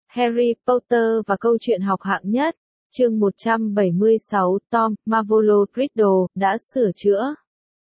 Harry Potter và câu chuyện học hạng nhất, chương 176, Tom Marvolo Riddle, đã sửa chữa.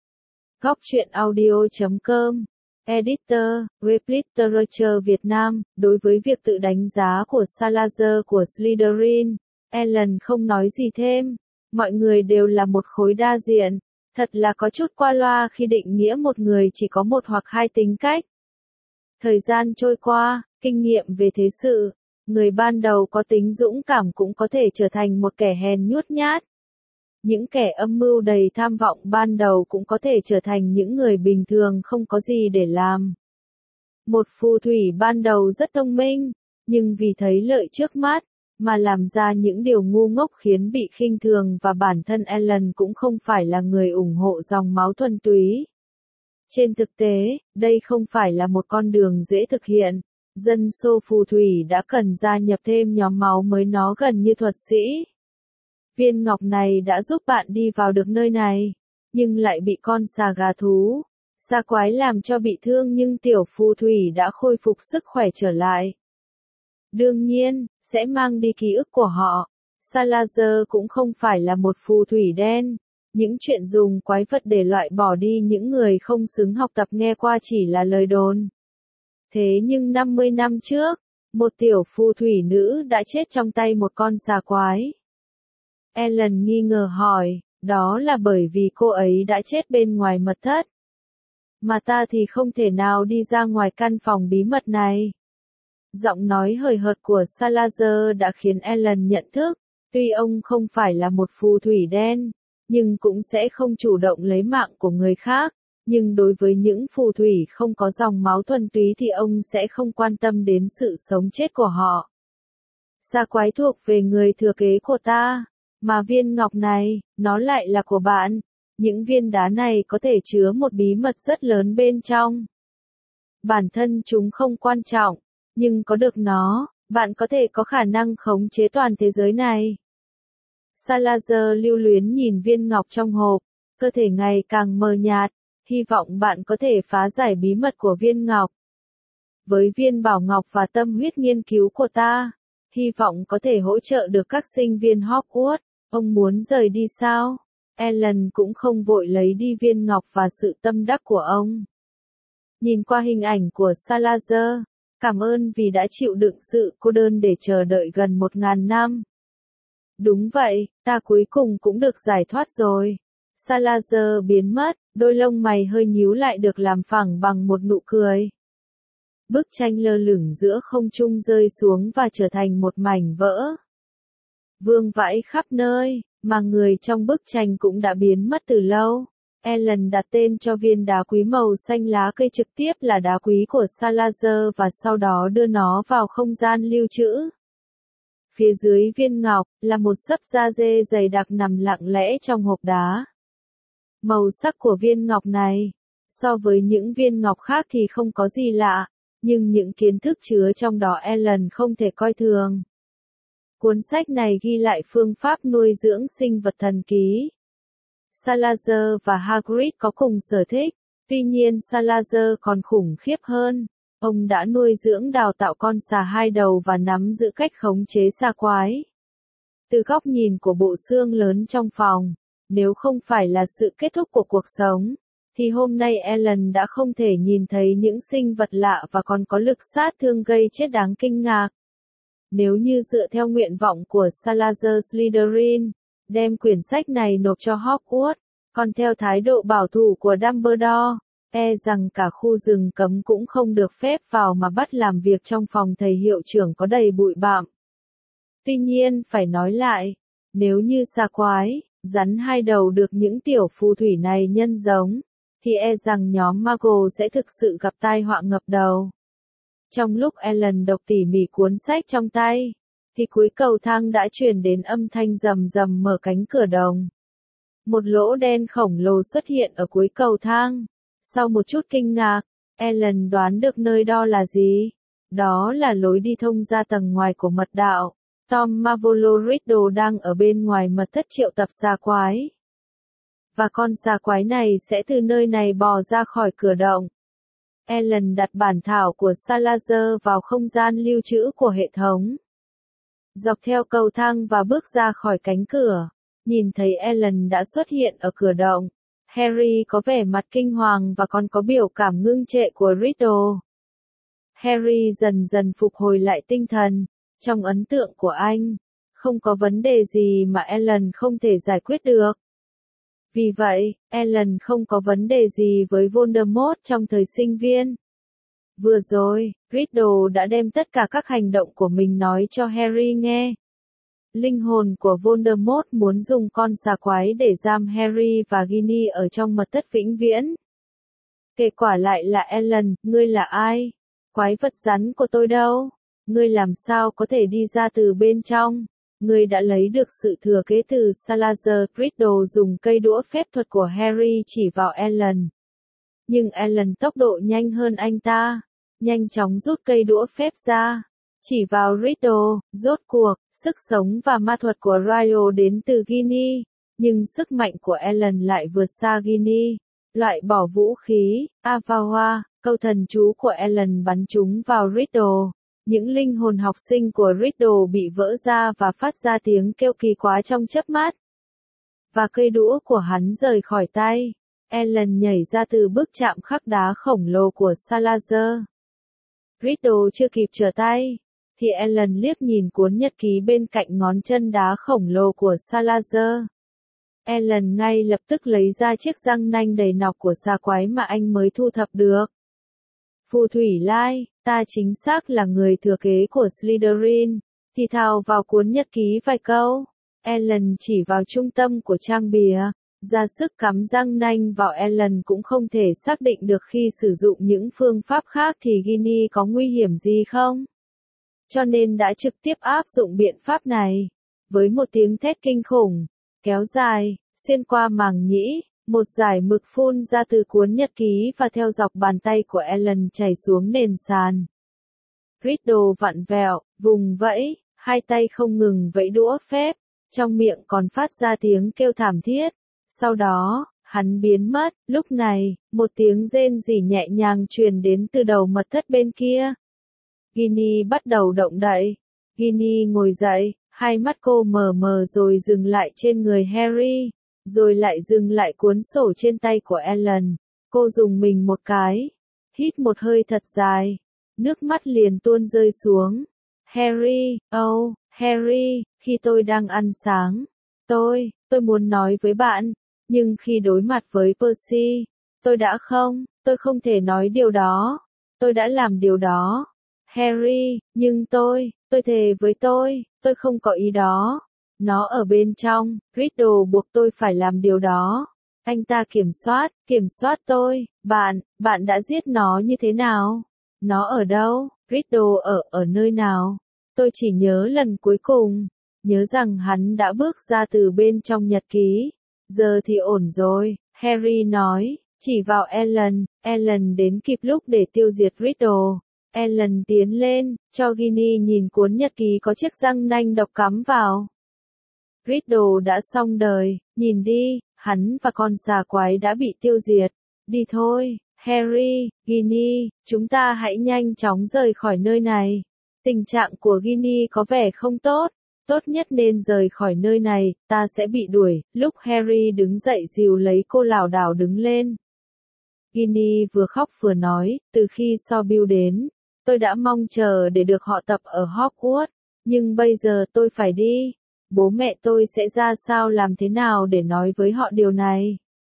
Góc truyện audio.com, Editor, Web Literature Việt Nam, đối với việc tự đánh giá của Salazar của Slytherin, Alan không nói gì thêm, mọi người đều là một khối đa diện, thật là có chút qua loa khi định nghĩa một người chỉ có một hoặc hai tính cách. Thời gian trôi qua, kinh nghiệm về thế sự, người ban đầu có tính dũng cảm cũng có thể trở thành một kẻ hèn nhút nhát. Những kẻ âm mưu đầy tham vọng ban đầu cũng có thể trở thành những người bình thường không có gì để làm. Một phù thủy ban đầu rất thông minh, nhưng vì thấy lợi trước mắt, mà làm ra những điều ngu ngốc khiến bị khinh thường và bản thân Alan cũng không phải là người ủng hộ dòng máu thuần túy. Trên thực tế, đây không phải là một con đường dễ thực hiện. Dân số phù thủy đã cần gia nhập thêm nhóm máu mới, nó gần như thuật sĩ. Viên ngọc này đã giúp bạn đi vào được nơi này, nhưng lại bị con xà gà thú, sa quái làm cho bị thương, nhưng tiểu phù thủy đã khôi phục sức khỏe trở lại. Đương nhiên, sẽ mang đi ký ức của họ. Salazar cũng không phải là một phù thủy đen. Những chuyện dùng quái vật để loại bỏ đi những người không xứng học tập nghe qua chỉ là lời đồn. Thế nhưng 50 năm trước, một tiểu phù thủy nữ đã chết trong tay một con xà quái. Alan nghi ngờ hỏi, đó là bởi vì cô ấy đã chết bên ngoài mật thất. Mà ta thì không thể nào đi ra ngoài căn phòng bí mật này. Giọng nói hời hợt của Salazar đã khiến Alan nhận thức, tuy ông không phải là một phù thủy đen, nhưng cũng sẽ không chủ động lấy mạng của người khác. Nhưng đối với những phù thủy không có dòng máu thuần túy thì ông sẽ không quan tâm đến sự sống chết của họ. Sa quái thuộc về người thừa kế của ta, mà viên ngọc này, nó lại là của bạn. Những viên đá này có thể chứa một bí mật rất lớn bên trong. Bản thân chúng không quan trọng, nhưng có được nó, bạn có thể có khả năng khống chế toàn thế giới này. Salazar lưu luyến nhìn viên ngọc trong hộp, cơ thể ngày càng mờ nhạt. Hy vọng bạn có thể phá giải bí mật của viên ngọc. Với viên bảo ngọc và tâm huyết nghiên cứu của ta, hy vọng có thể hỗ trợ được các sinh viên Hogwarts. Ông muốn rời đi sao? Alan cũng không vội lấy đi viên ngọc và sự tâm đắc của ông. Nhìn qua hình ảnh của Salazar, cảm ơn vì đã chịu đựng sự cô đơn để chờ đợi gần 1000 năm. Đúng vậy, ta cuối cùng cũng được giải thoát rồi. Salazar biến mất, đôi lông mày hơi nhíu lại được làm phẳng bằng một nụ cười. Bức tranh lơ lửng giữa không trung rơi xuống và trở thành một mảnh vỡ. Vương vãi khắp nơi, mà người trong bức tranh cũng đã biến mất từ lâu. Alan đặt tên cho viên đá quý màu xanh lá cây trực tiếp là đá quý của Salazar và sau đó đưa nó vào không gian lưu trữ. Phía dưới viên ngọc, là một xấp da dê dày đặc nằm lặng lẽ trong hộp đá. Màu sắc của viên ngọc này, so với những viên ngọc khác thì không có gì lạ, nhưng những kiến thức chứa trong đó Alan không thể coi thường. Cuốn sách này ghi lại phương pháp nuôi dưỡng sinh vật thần kỳ. Salazar và Hagrid có cùng sở thích, tuy nhiên Salazar còn khủng khiếp hơn. Ông đã nuôi dưỡng đào tạo con xà hai đầu và nắm giữ cách khống chế sa quái. Từ góc nhìn của bộ xương lớn trong phòng, nếu không phải là sự kết thúc của cuộc sống, thì hôm nay Alan đã không thể nhìn thấy những sinh vật lạ và còn có lực sát thương gây chết đáng kinh ngạc. Nếu như dựa theo nguyện vọng của Salazar Slytherin, đem quyển sách này nộp cho Hogwarts, còn theo thái độ bảo thủ của Dumbledore, rằng cả khu rừng cấm cũng không được phép vào mà bắt làm việc trong phòng thầy hiệu trưởng có đầy bụi bặm. Tuy nhiên phải nói lại, nếu như sa quái, rắn hai đầu được những tiểu phù thủy này nhân giống, thì rằng nhóm Muggle sẽ thực sự gặp tai họa ngập đầu. Trong lúc Alan đọc tỉ mỉ cuốn sách trong tay, thì cuối cầu thang đã truyền đến âm thanh rầm rầm mở cánh cửa đồng. Một lỗ đen khổng lồ xuất hiện ở cuối cầu thang. Sau một chút kinh ngạc, Alan đoán được nơi đó là gì. Đó là lối đi thông ra tầng ngoài của mật đạo. Tom Marvolo Riddle đang ở bên ngoài mật thất triệu tập sa quái. Và con sa quái này sẽ từ nơi này bò ra khỏi cửa động. Ellen đặt bản thảo của Salazar vào không gian lưu trữ của hệ thống. Dọc theo cầu thang và bước ra khỏi cánh cửa, nhìn thấy Ellen đã xuất hiện ở cửa động. Harry có vẻ mặt kinh hoàng và còn có biểu cảm ngưng trệ của Riddle. Harry dần dần phục hồi lại tinh thần. Trong ấn tượng của anh, không có vấn đề gì mà Ellen không thể giải quyết được. Vì vậy, Ellen không có vấn đề gì với Voldemort trong thời sinh viên. Vừa rồi, Riddle đã đem tất cả các hành động của mình nói cho Harry nghe. Linh hồn của Voldemort muốn dùng con xà quái để giam Harry và Ginny ở trong mật thất vĩnh viễn. Kết quả lại là Ellen, ngươi là ai? Quái vật rắn của tôi đâu? Ngươi làm sao có thể đi ra từ bên trong? Ngươi đã lấy được sự thừa kế từ Salazar. Riddle dùng cây đũa phép thuật của Harry chỉ vào Ellen. Nhưng Ellen tốc độ nhanh hơn anh ta. Nhanh chóng rút cây đũa phép ra. Chỉ vào Riddle, rốt cuộc, sức sống và ma thuật của Rio đến từ Ginny. Nhưng sức mạnh của Ellen lại vượt xa Ginny. Loại bỏ vũ khí, Avawa, câu thần chú của Ellen bắn trúng vào Riddle. Những linh hồn học sinh của Riddle bị vỡ ra và phát ra tiếng kêu kỳ quái trong chớp mắt. Và cây đũa của hắn rời khỏi tay. Ellen nhảy ra từ bước chạm khắc đá khổng lồ của Salazar. Riddle chưa kịp trở tay, thì Ellen liếc nhìn cuốn nhật ký bên cạnh ngón chân đá khổng lồ của Salazar. Ellen ngay lập tức lấy ra chiếc răng nanh đầy nọc của xà quái mà anh mới thu thập được. Phù thủy lai, ta chính xác là người thừa kế của Slytherin, thì thào vào cuốn nhật ký vài câu. Ellen chỉ vào trung tâm của trang bìa, ra sức cắm răng nanh vào. Ellen cũng không thể xác định được khi sử dụng những phương pháp khác thì Ginny có nguy hiểm gì không. Cho nên đã trực tiếp áp dụng biện pháp này. Với một tiếng thét kinh khủng, kéo dài, xuyên qua màng nhĩ, một dải mực phun ra từ cuốn nhật ký và theo dọc bàn tay của Ellen chảy xuống nền sàn. Riddle vặn vẹo, vùng vẫy, hai tay không ngừng vẫy đũa phép, trong miệng còn phát ra tiếng kêu thảm thiết. Sau đó, hắn biến mất. Lúc này, một tiếng rên rỉ nhẹ nhàng truyền đến từ đầu mật thất bên kia. Ginny bắt đầu động đậy. Ginny ngồi dậy, hai mắt cô mờ mờ rồi dừng lại trên người Harry, rồi lại dừng lại cuốn sổ trên tay của Ellen. Cô dùng mình một cái, hít một hơi thật dài, nước mắt liền tuôn rơi xuống. Harry, oh, Harry, khi tôi đang ăn sáng, tôi muốn nói với bạn, nhưng khi đối mặt với Percy, tôi không thể nói điều đó. Tôi đã làm điều đó. Harry, nhưng tôi thề với tôi không có ý đó. Nó ở bên trong, Riddle buộc tôi phải làm điều đó. Anh ta kiểm soát tôi. Bạn đã giết nó như thế nào? Nó ở đâu? Riddle ở nơi nào? Tôi chỉ nhớ lần cuối cùng, nhớ rằng hắn đã bước ra từ bên trong nhật ký. Giờ thì ổn rồi, Harry nói, chỉ vào Ellen. Ellen đến kịp lúc để tiêu diệt Riddle. Ellen tiến lên, cho Ginny nhìn cuốn nhật ký có chiếc răng nanh độc cắm vào. Riddle đã xong đời, nhìn đi, hắn và con xà quái đã bị tiêu diệt. Đi thôi, Harry, Ginny, chúng ta hãy nhanh chóng rời khỏi nơi này. Tình trạng của Ginny có vẻ không tốt. Tốt nhất nên rời khỏi nơi này, ta sẽ bị đuổi. Lúc Harry đứng dậy dìu lấy cô lảo đảo đứng lên. Ginny vừa khóc vừa nói, từ khi Sobiu đến, tôi đã mong chờ để được họ tập ở Hogwarts, nhưng bây giờ tôi phải đi. Bố mẹ tôi sẽ ra sao làm thế nào để nói với họ điều này?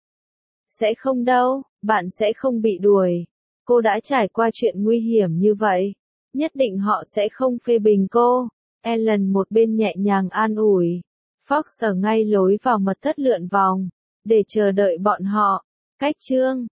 Sẽ không đâu, bạn sẽ không bị đuổi. Cô đã trải qua chuyện nguy hiểm như vậy. Nhất định họ sẽ không phê bình cô. Ellen một bên nhẹ nhàng an ủi. Fox ở ngay lối vào mật thất lượn vòng, để chờ đợi bọn họ. Cách chương